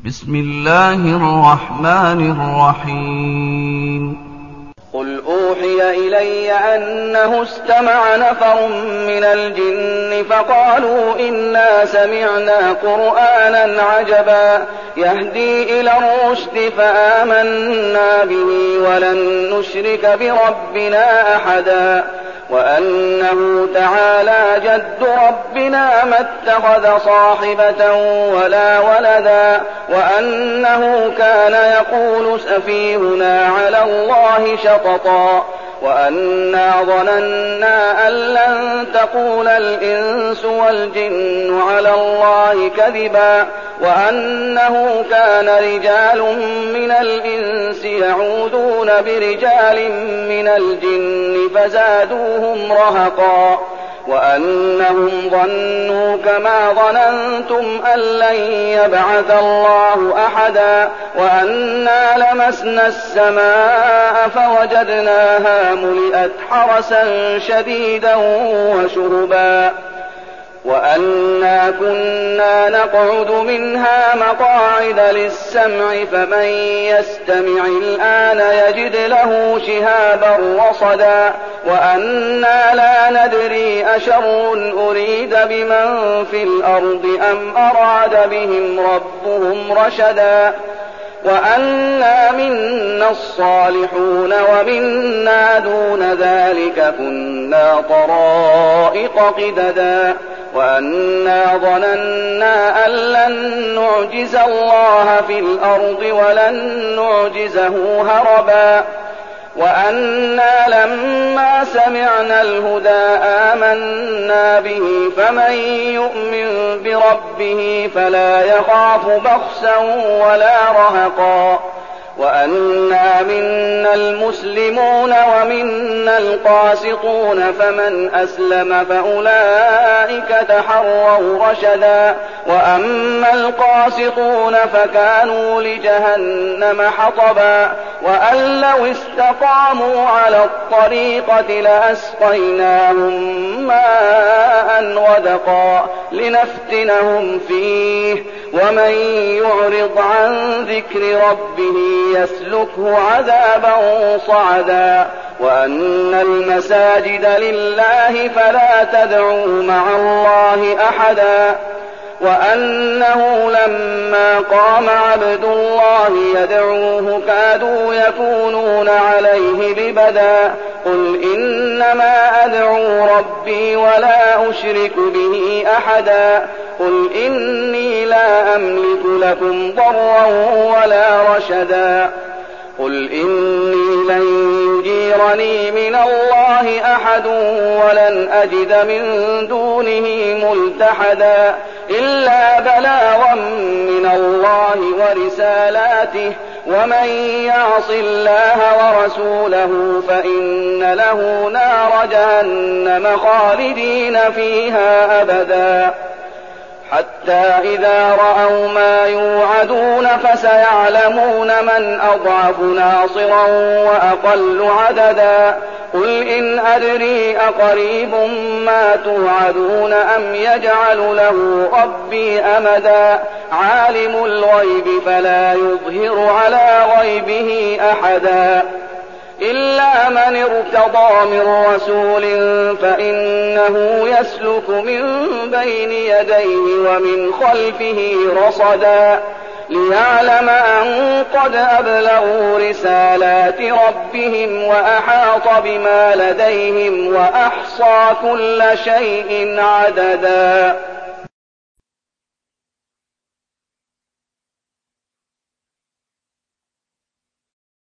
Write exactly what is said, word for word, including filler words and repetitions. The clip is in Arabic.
بسم الله الرحمن الرحيم قل أوحي إلي أنه استمع نفر من الجن فقالوا إنا سمعنا قرآنا عجبا يهدي إلى الرشد فآمنا به ولن نشرك بربنا أحدا وأنه تعالى جد ربنا ما اتخذ صاحبة ولا ولدا وأنه كان يقول سفيهنا على الله شططا وأنا ظننا أن لن تقول الإنس والجن على الله كذبا وأنه كان رجال من الإنس يعوذون برجال من الجن فزادوهم رهقا وأنهم ظنوا كما ظننتم أن لن يبعث الله أحدا وأنا لمسنا السماء فوجدناها ملئت حرسا شديدا وشهبا وأنا كنا نقعد منها مقاعد للسمع فمن يستمع الآن يجد له شهابا رصدا وأنا لا ندري أشر أريد بمن في الأرض أم أراد بهم ربهم رشدا وأنا منا الصالحون ومنا دون ذلك كنا طرائق قددا وأنا ظننا أن لن نعجز الله في الأرض ولن نعجزه هربا وأنا لما سمعنا الهدى آمنا به فمن يؤمن بربه فلا يخاف بخسا ولا رهقا وأنا منا المسلمون ومنا القاسطون فمن أسلم فأولئك تحروا رشدا وأما القاسطون فكانوا لجهنم حطبا وأن لو استقاموا على الطريقة لأسقيناهم ماء غدقا لنفتنهم فيه ومن يعرض عن ذكر ربه يسلكه عذابا صعدا وأن المساجد لله فلا تدعوا مع الله أحدا وأنه لما قام عبد الله يدعوه كادوا يكونون عليه لبدا قل إنما أدعو ربي ولا أشرك به أحدا قل إني لا أملك لكم ضرا ولا رشدا قل إني لن يجيرني من الله أحد ولن أجد من دونه ملتحدا إلا بلاغا من الله ورسالاته ومن يعص الله ورسوله فإن له نار جهنم خالدين فيها أبدا حتى إذا رأوا ما يوعدون فسيعلمون من أضعف ناصرا وأقل عددا قل إن أدري أقريب ما توعدون أم يجعل له ربي أمدا عالم الغيب فلا يظهر على غيبه أحدا إلا من ارتضى من رسول فإنه يسلك من بين يديه ومن خلفه رصدا ليعلم أن قد أبلغوا رسالات ربهم وأحاط بما لديهم وأحصى كل شيء عددا.